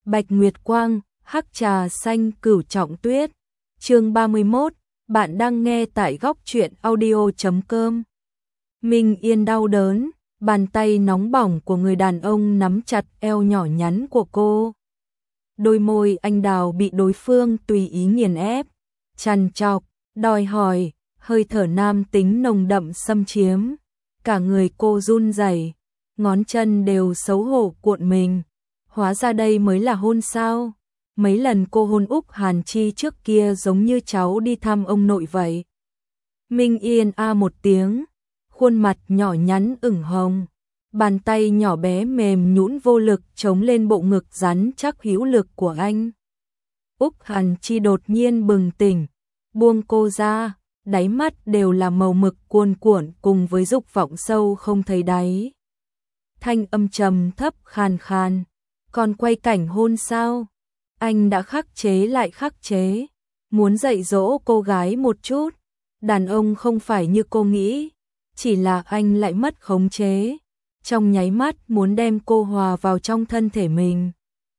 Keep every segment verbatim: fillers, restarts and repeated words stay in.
Bạch Nguyệt Quang, hắc trà xanh cửu trọng tuyết. Chương ba mươi mốt, bạn đang nghe tại góc truyện audio chấm com. Minh Yên đau đớn, bàn tay nóng bỏng của người đàn ông nắm chặt eo nhỏ nhắn của cô. Đôi môi anh đào bị đối phương tùy ý nghiền ép, trằn trọc, đòi hỏi, hơi thở nam tính nồng đậm xâm chiếm. Cả người cô run rẩy, ngón chân đều xấu hổ cuộn mình. Hóa ra đây mới là hôn sao? Mấy lần cô hôn Úc Hàn Chi trước kia giống như cháu đi thăm ông nội vậy. Minh Yên a một tiếng, khuôn mặt nhỏ nhắn ửng hồng, bàn tay nhỏ bé mềm nhũn vô lực chống lên bộ ngực rắn chắc hữu lực của anh. Úc Hàn Chi đột nhiên bừng tỉnh, buông cô ra, đáy mắt đều là màu mực cuồn cuộn cùng với dục vọng sâu không thấy đáy. Thanh âm trầm thấp khàn khàn, còn quay cảnh hôn sao? Anh đã khắc chế lại khắc chế, muốn dạy dỗ cô gái một chút. Đàn ông không phải như cô nghĩ, chỉ là anh lại mất khống chế, trong nháy mắt muốn đem cô hòa vào trong thân thể mình.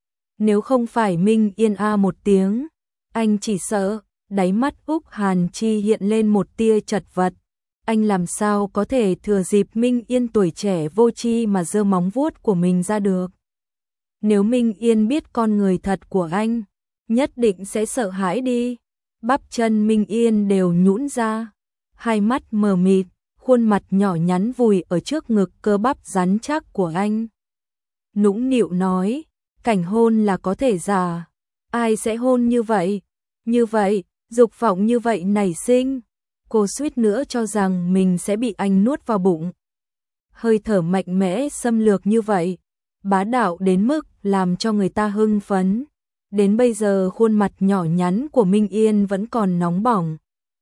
Nếu không phải Minh Yên a một tiếng, anh chỉ sợ. Đáy mắt Úc Hàn Chi hiện lên một tia chật vật. Anh làm sao có thể thừa dịp Minh Yên tuổi trẻ vô tri mà giơ móng vuốt của mình ra được. Nếu Minh Yên biết con người thật của anh, nhất định sẽ sợ hãi đi. Bắp chân Minh Yên đều nhũn ra, hai mắt mờ mịt, khuôn mặt nhỏ nhắn vùi ở trước ngực cơ bắp rắn chắc của anh. Nũng nịu nói, cảnh hôn là có thể giả, ai sẽ hôn như vậy? Như vậy, dục vọng như vậy nảy sinh, cô suýt nữa cho rằng mình sẽ bị anh nuốt vào bụng. Hơi thở mạnh mẽ xâm lược như vậy, bá đạo đến mức làm cho người ta hưng phấn. Đến bây giờ khuôn mặt nhỏ nhắn của Minh Yên vẫn còn nóng bỏng.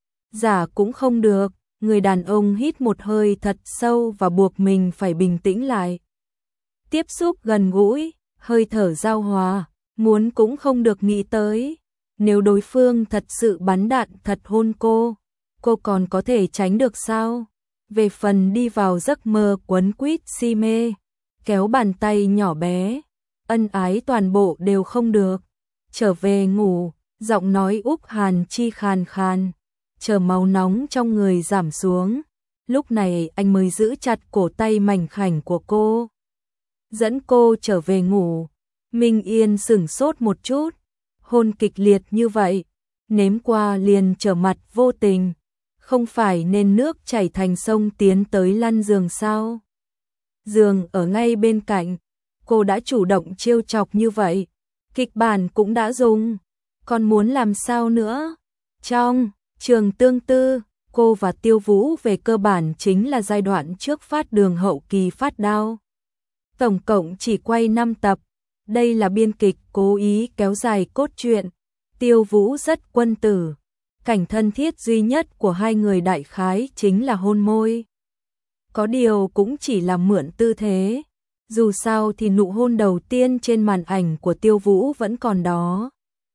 Giả cũng không được, người đàn ông hít một hơi thật sâu và buộc mình phải bình tĩnh lại. Tiếp xúc gần gũi, hơi thở giao hòa, muốn cũng không được nghĩ tới. Nếu đối phương thật sự bắn đạn thật hôn cô, cô còn có thể tránh được sao? Về phần đi vào giấc mơ quấn quýt si mê, kéo bàn tay nhỏ bé, ân ái toàn bộ đều không được. Trở về ngủ, giọng nói Úc Hàn Chi khàn khàn, chờ máu nóng trong người giảm xuống. Lúc này anh mới giữ chặt cổ tay mảnh khảnh của cô, dẫn cô trở về ngủ. Minh Yên sửng sốt một chút. Hôn kịch liệt như vậy, nếm qua liền trở mặt vô tình, không phải nên nước chảy thành sông tiến tới lăn giường sao? Giường ở ngay bên cạnh, cô đã chủ động trêu chọc như vậy, kịch bản cũng đã dùng, còn muốn làm sao nữa? Trong trường tương tư, cô và Tiêu Vũ về cơ bản chính là giai đoạn trước phát đường hậu kỳ phát đao. Tổng cộng chỉ quay năm tập. Đây là biên kịch cố ý kéo dài cốt truyện. Tiêu Vũ rất quân tử. Cảnh thân thiết duy nhất của hai người đại khái chính là hôn môi. Có điều cũng chỉ là mượn tư thế. Dù sao thì nụ hôn đầu tiên trên màn ảnh của Tiêu Vũ vẫn còn đó.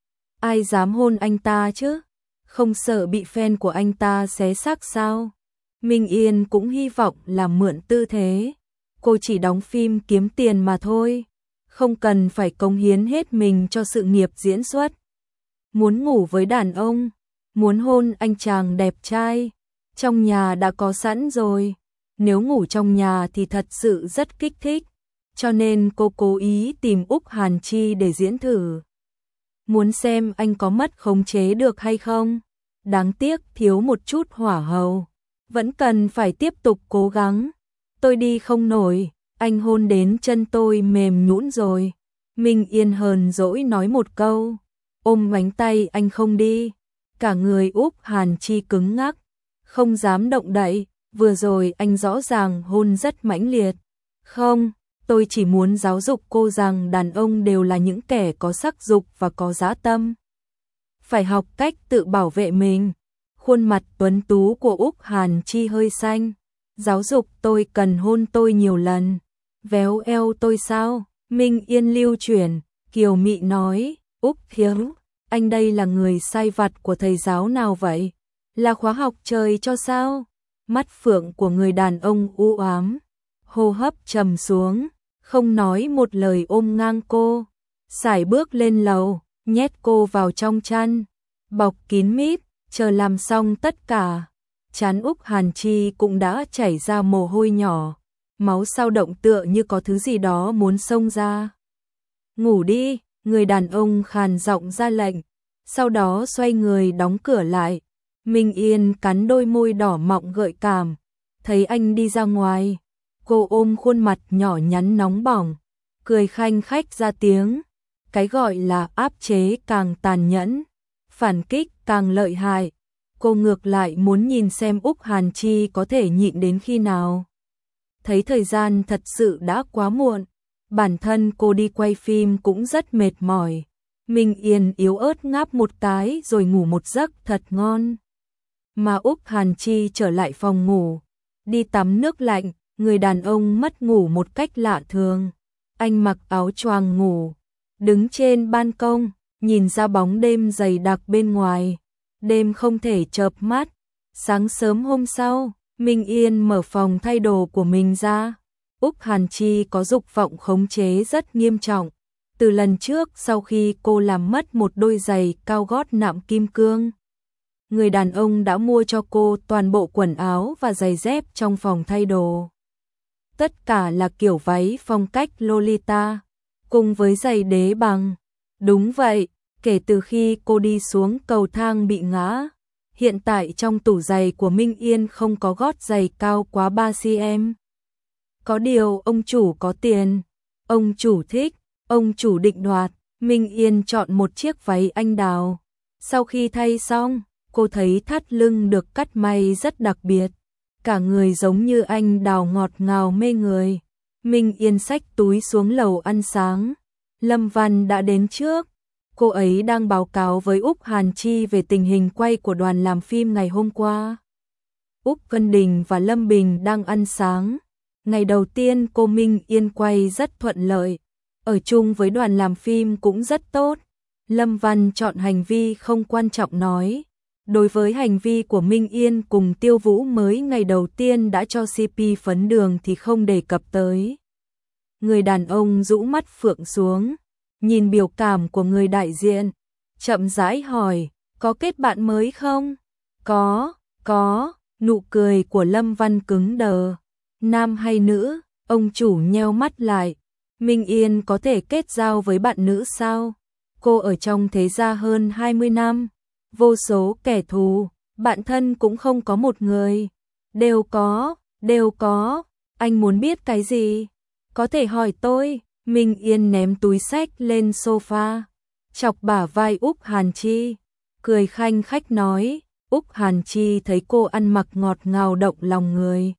Ai dám hôn anh ta chứ? Không sợ bị fan của anh ta xé xác sao? Minh Yên cũng hy vọng là mượn tư thế. Cô chỉ đóng phim kiếm tiền mà thôi, không cần phải cống hiến hết mình cho sự nghiệp diễn xuất. Muốn ngủ với đàn ông, muốn hôn anh chàng đẹp trai, trong nhà đã có sẵn rồi. Nếu ngủ trong nhà thì thật sự rất kích thích, cho nên cô cố ý tìm Úc Hàn Chi để diễn thử. Muốn xem anh có mất khống chế được hay không. Đáng tiếc thiếu một chút hỏa hầu, vẫn cần phải tiếp tục cố gắng. Tôi đi không nổi. Anh hôn đến chân tôi mềm nhũn rồi. Minh Yên hờn dỗi nói một câu, ôm bánh tay anh không đi. Cả người Úc Hàn Chi cứng ngắc, không dám động đậy. Vừa rồi anh rõ ràng hôn rất mãnh liệt. Không, tôi chỉ muốn giáo dục cô rằng đàn ông đều là những kẻ có sắc dục và có dã tâm. Phải học cách tự bảo vệ mình. Khuôn mặt tuấn tú của Úc Hàn Chi hơi xanh. Giáo dục tôi cần hôn tôi nhiều lần. Véo eo tôi sao? Minh Yên lưu chuyển, kiều mị nói, Úc thiếu, anh đây là người sai vặt của thầy giáo nào vậy? Là khóa học trời cho sao? Mắt phượng của người đàn ông u ám, hô hấp trầm xuống, không nói một lời ôm ngang cô. sải bước lên lầu, nhét cô vào trong chăn, bọc kín mít, chờ làm xong tất cả. Trán Úc Hàn Chi cũng đã chảy ra mồ hôi nhỏ, máu sao động tựa như có thứ gì đó muốn xông ra. Ngủ đi, người đàn ông khàn giọng ra lệnh, sau đó xoay người đóng cửa lại. Minh Yên cắn đôi môi đỏ mọng gợi cảm, thấy anh đi ra ngoài, cô ôm khuôn mặt nhỏ nhắn nóng bỏng, cười khanh khách ra tiếng. Cái gọi là áp chế càng tàn nhẫn, phản kích càng lợi hại. Cô ngược lại muốn nhìn xem Úc Hàn Chi có thể nhịn đến khi nào. Thấy thời gian thật sự đã quá muộn, bản thân cô đi quay phim cũng rất mệt mỏi. Minh Yên yếu ớt ngáp một cái rồi ngủ một giấc thật ngon. Mà Úc Hàn Chi trở lại phòng ngủ, đi tắm nước lạnh, người đàn ông mất ngủ một cách lạ thường. Anh mặc áo choàng ngủ, đứng trên ban công, nhìn ra bóng đêm dày đặc bên ngoài. Đêm không thể chợp mắt. Sáng sớm hôm sau, Minh Yên mở phòng thay đồ của mình ra. Úc Hàn Chi có dục vọng khống chế rất nghiêm trọng. Từ lần trước sau khi cô làm mất một đôi giày cao gót nạm kim cương, người đàn ông đã mua cho cô toàn bộ quần áo và giày dép trong phòng thay đồ. Tất cả là kiểu váy phong cách Lolita, cùng với giày đế bằng. Đúng vậy, kể từ khi cô đi xuống cầu thang bị ngã, hiện tại trong tủ giày của Minh Yên không có gót giày cao quá ba xăng-ti-mét. Có điều ông chủ có tiền, ông chủ thích, ông chủ định đoạt. Minh Yên chọn một chiếc váy anh đào. Sau khi thay xong, cô thấy thắt lưng được cắt may rất đặc biệt, cả người giống như anh đào ngọt ngào mê người. Minh Yên xách túi xuống lầu ăn sáng. Lâm Văn đã đến trước. Cô ấy đang báo cáo với Úc Hàn Chi về tình hình quay của đoàn làm phim ngày hôm qua. Úc Vân Đình và Lâm Bình đang ăn sáng. Ngày đầu tiên cô Minh Yên quay rất thuận lợi, ở chung với đoàn làm phim cũng rất tốt. Lâm Văn chọn hành vi không quan trọng nói. Đối với hành vi của Minh Yên cùng Tiêu Vũ mới ngày đầu tiên đã cho xê pê phấn đường thì không đề cập tới. Người đàn ông rũ mắt phượng xuống, nhìn biểu cảm của người đại diện, chậm rãi hỏi, có kết bạn mới không? Có, có, nụ cười của Lâm Văn cứng đờ. Nam hay nữ? Ông chủ nheo mắt lại. Minh Yên có thể kết giao với bạn nữ sao? Cô ở trong thế gia hơn hai mươi năm, vô số kẻ thù, bạn thân cũng không có một người. Đều có, đều có, anh muốn biết cái gì? Có thể hỏi tôi. Minh Yên ném túi xách lên sofa, chọc bả vai Úc Hàn Chi, cười khanh khách nói. Úc Hàn Chi thấy cô ăn mặc ngọt ngào động lòng người.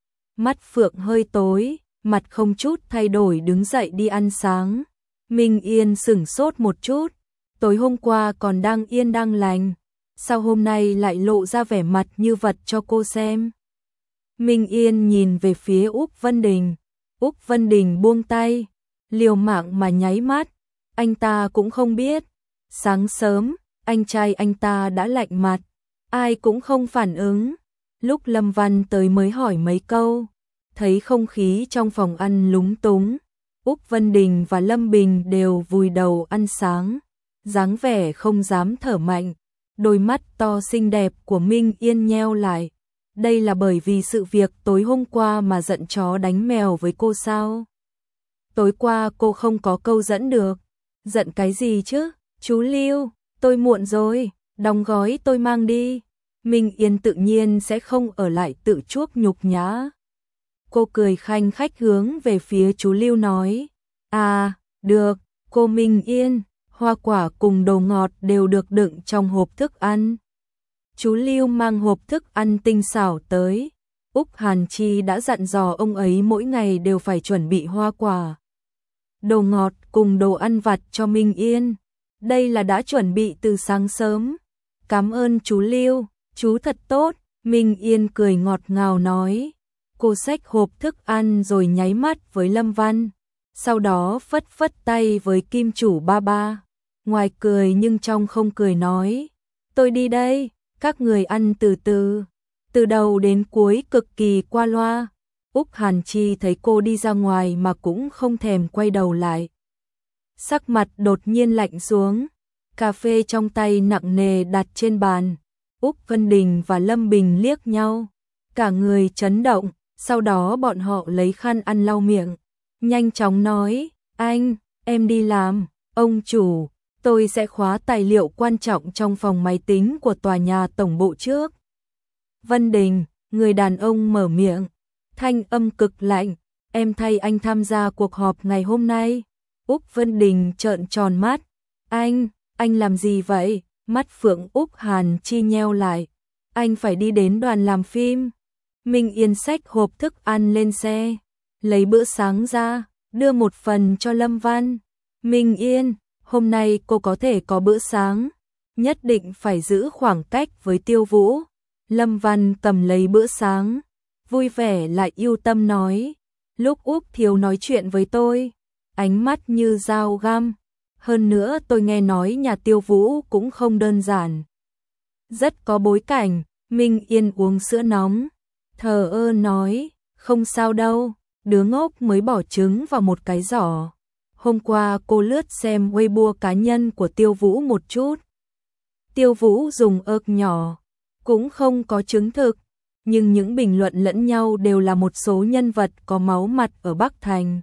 Mắt phượng hơi tối, mặt không chút thay đổi đứng dậy đi ăn sáng. Minh Yên sửng sốt một chút, tối hôm qua còn đang yên đang lành, sao hôm nay lại lộ ra vẻ mặt như vật cho cô xem? Minh Yên nhìn về phía Úc Vân Đình. Úc Vân Đình buông tay, liều mạng mà nháy mắt. Anh ta cũng không biết. Sáng sớm, anh trai anh ta đã lạnh mặt, ai cũng không phản ứng. Lúc Lâm Văn tới mới hỏi mấy câu, thấy không khí trong phòng ăn lúng túng. Úc Vân Đình và Lâm Bình đều vùi đầu ăn sáng, dáng vẻ không dám thở mạnh. Đôi mắt to xinh đẹp của Minh Yên nheo lại. Đây là bởi vì sự việc tối hôm qua mà giận chó đánh mèo với cô sao? Tối qua cô không có câu dẫn được. Giận cái gì chứ? Chú Lưu, tôi muộn rồi, đóng gói tôi mang đi. Minh Yên tự nhiên sẽ không ở lại tự chuốc nhục nhã. Cô cười khanh khách hướng về phía chú Lưu nói. À, được, cô Minh Yên, hoa quả cùng đồ ngọt đều được đựng trong hộp thức ăn. Chú Lưu mang hộp thức ăn tinh xảo tới. Úc Hàn Chi đã dặn dò ông ấy mỗi ngày đều phải chuẩn bị hoa quả, đồ ngọt cùng đồ ăn vặt cho Minh Yên. Đây là đã chuẩn bị từ sáng sớm. Cảm ơn chú Lưu, chú thật tốt. Minh Yên cười ngọt ngào nói. Cô xách hộp thức ăn rồi nháy mắt với Lâm Văn, sau đó phất phất tay với Kim chủ ba ba. Ngoài cười nhưng trong không cười nói. Tôi đi đây, các người ăn từ từ. Từ đầu đến cuối cực kỳ qua loa. Úc Hàn Chi thấy cô đi ra ngoài mà cũng không thèm quay đầu lại. sắc mặt đột nhiên lạnh xuống, cà phê trong tay nặng nề đặt trên bàn. Úc Vân Đình và Lâm Bình liếc nhau, cả người chấn động, sau đó bọn họ lấy khăn ăn lau miệng, nhanh chóng nói, anh, em đi làm, ông chủ, tôi sẽ khóa tài liệu quan trọng trong phòng máy tính của tòa nhà tổng bộ trước. Vân Đình, người đàn ông mở miệng, thanh âm cực lạnh, em thay anh tham gia cuộc họp ngày hôm nay. Úc Vân Đình trợn tròn mắt, anh, anh làm gì vậy? Mắt Phượng Úc Hàn Chi nheo lại, anh phải đi đến đoàn làm phim. Minh Yên xách hộp thức ăn lên xe, lấy bữa sáng ra, đưa một phần cho Lâm Văn. Minh Yên, hôm nay cô có thể có bữa sáng, nhất định phải giữ khoảng cách với Tiêu Vũ. Lâm Văn cầm lấy bữa sáng, vui vẻ lại yêu tâm nói, lúc Úc Thiếu nói chuyện với tôi, ánh mắt như dao găm. Hơn nữa tôi nghe nói nhà Tiêu Vũ cũng không đơn giản, rất có bối cảnh. Minh Yên uống sữa nóng, thờ ơ nói, không sao đâu, đứa ngốc mới bỏ trứng vào một cái giỏ. Hôm qua cô lướt xem Weibo cá nhân của Tiêu Vũ một chút. Tiêu Vũ dùng ớt nhỏ, cũng không có chứng thực, nhưng những bình luận lẫn nhau đều là một số nhân vật có máu mặt ở Bắc Thành.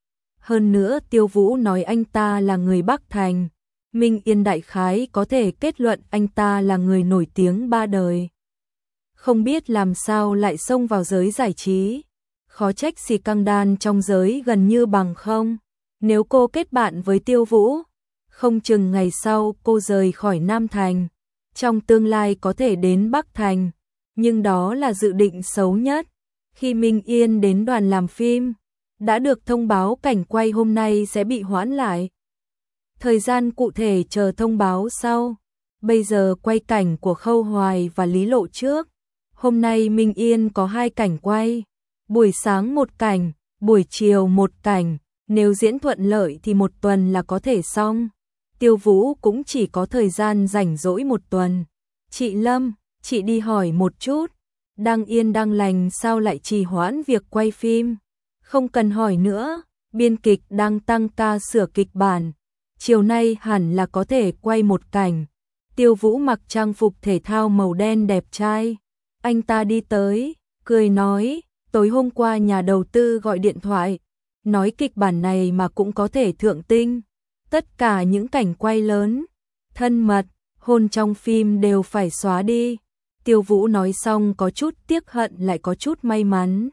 Hơn nữa Tiêu Vũ nói anh ta là người Bắc Thành, Minh Yên đại khái có thể kết luận anh ta là người nổi tiếng ba đời. Không biết làm sao lại xông vào giới giải trí, khó trách xì căng đan trong giới gần như bằng không. Nếu cô kết bạn với Tiêu Vũ, không chừng ngày sau cô rời khỏi Nam Thành, trong tương lai có thể đến Bắc Thành, nhưng đó là dự định xấu nhất. Khi Minh Yên đến đoàn làm phim, đã được thông báo cảnh quay hôm nay sẽ bị hoãn lại. Thời gian cụ thể chờ thông báo sau. Bây giờ quay cảnh của Khâu Hoài và Lý Lộ trước. Hôm nay Minh Yên có hai cảnh quay, buổi sáng một cảnh, buổi chiều một cảnh, nếu diễn thuận lợi thì một tuần là có thể xong. Tiêu Vũ cũng chỉ có thời gian rảnh rỗi một tuần. Chị Lâm, chị đi hỏi một chút, đang yên đang lành sao lại trì hoãn việc quay phim? Không cần hỏi nữa, biên kịch đang tăng ca sửa kịch bản, chiều nay hẳn là có thể quay một cảnh. Tiêu Vũ mặc trang phục thể thao màu đen đẹp trai. Anh ta đi tới, cười nói, tối hôm qua nhà đầu tư gọi điện thoại, nói kịch bản này mà cũng có thể thượng tinh. Tất cả những cảnh quay lớn, thân mật, hôn trong phim đều phải xóa đi. Tiêu Vũ nói xong có chút tiếc hận lại có chút may mắn.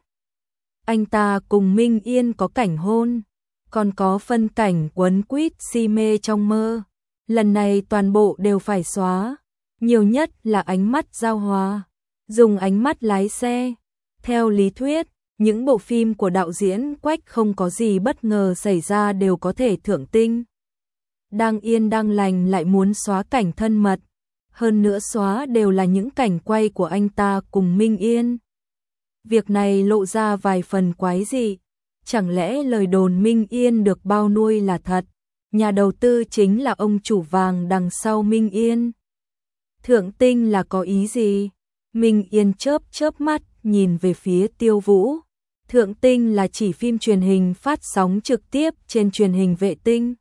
Anh ta cùng Minh Yên có cảnh hôn, còn có phân cảnh quấn quýt si mê trong mơ. Lần này toàn bộ đều phải xóa, nhiều nhất là ánh mắt giao hòa, dùng ánh mắt lái xe. Theo lý thuyết, những bộ phim của đạo diễn Quách không có gì bất ngờ xảy ra đều có thể thượng tinh. Đang yên đang lành lại muốn xóa cảnh thân mật, hơn nữa xóa đều là những cảnh quay của anh ta cùng Minh Yên. Việc này lộ ra vài phần quái dị, chẳng lẽ lời đồn Minh Yên được bao nuôi là thật, nhà đầu tư chính là ông chủ vàng đằng sau Minh Yên. Thượng tinh là có ý gì? Minh Yên chớp chớp mắt nhìn về phía Tiêu Vũ. Thượng tinh là chỉ phim truyền hình phát sóng trực tiếp trên truyền hình vệ tinh.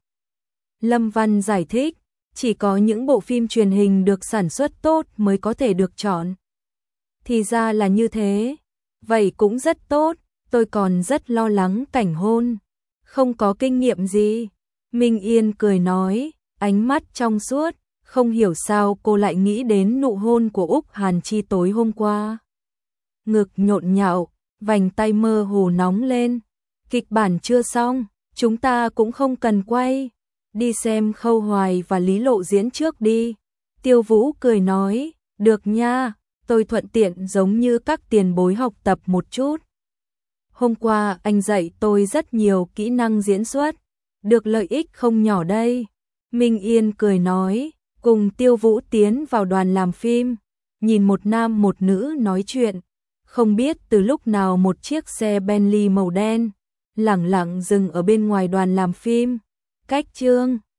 Lâm Văn giải thích, chỉ có những bộ phim truyền hình được sản xuất tốt mới có thể được chọn. Thì ra là như thế, vậy cũng rất tốt, tôi còn rất lo lắng cảnh hôn, không có kinh nghiệm gì. Minh Yên cười nói, ánh mắt trong suốt, không hiểu sao cô lại nghĩ đến nụ hôn của Úc Hàn Chi tối hôm qua. Ngực nhộn nhạo, vành tay mơ hồ nóng lên, kịch bản chưa xong, chúng ta cũng không cần quay, đi xem Khâu Hoài và Lý Lộ diễn trước đi. Tiêu Vũ cười nói, được nha, tôi thuận tiện giống như các tiền bối học tập một chút. Hôm qua anh dạy tôi rất nhiều kỹ năng diễn xuất, được lợi ích không nhỏ đây. Minh Yên cười nói, cùng Tiêu Vũ tiến vào đoàn làm phim, nhìn một nam một nữ nói chuyện. Không biết từ lúc nào một chiếc xe Bentley màu đen lẳng lặng dừng ở bên ngoài đoàn làm phim. Cách Trương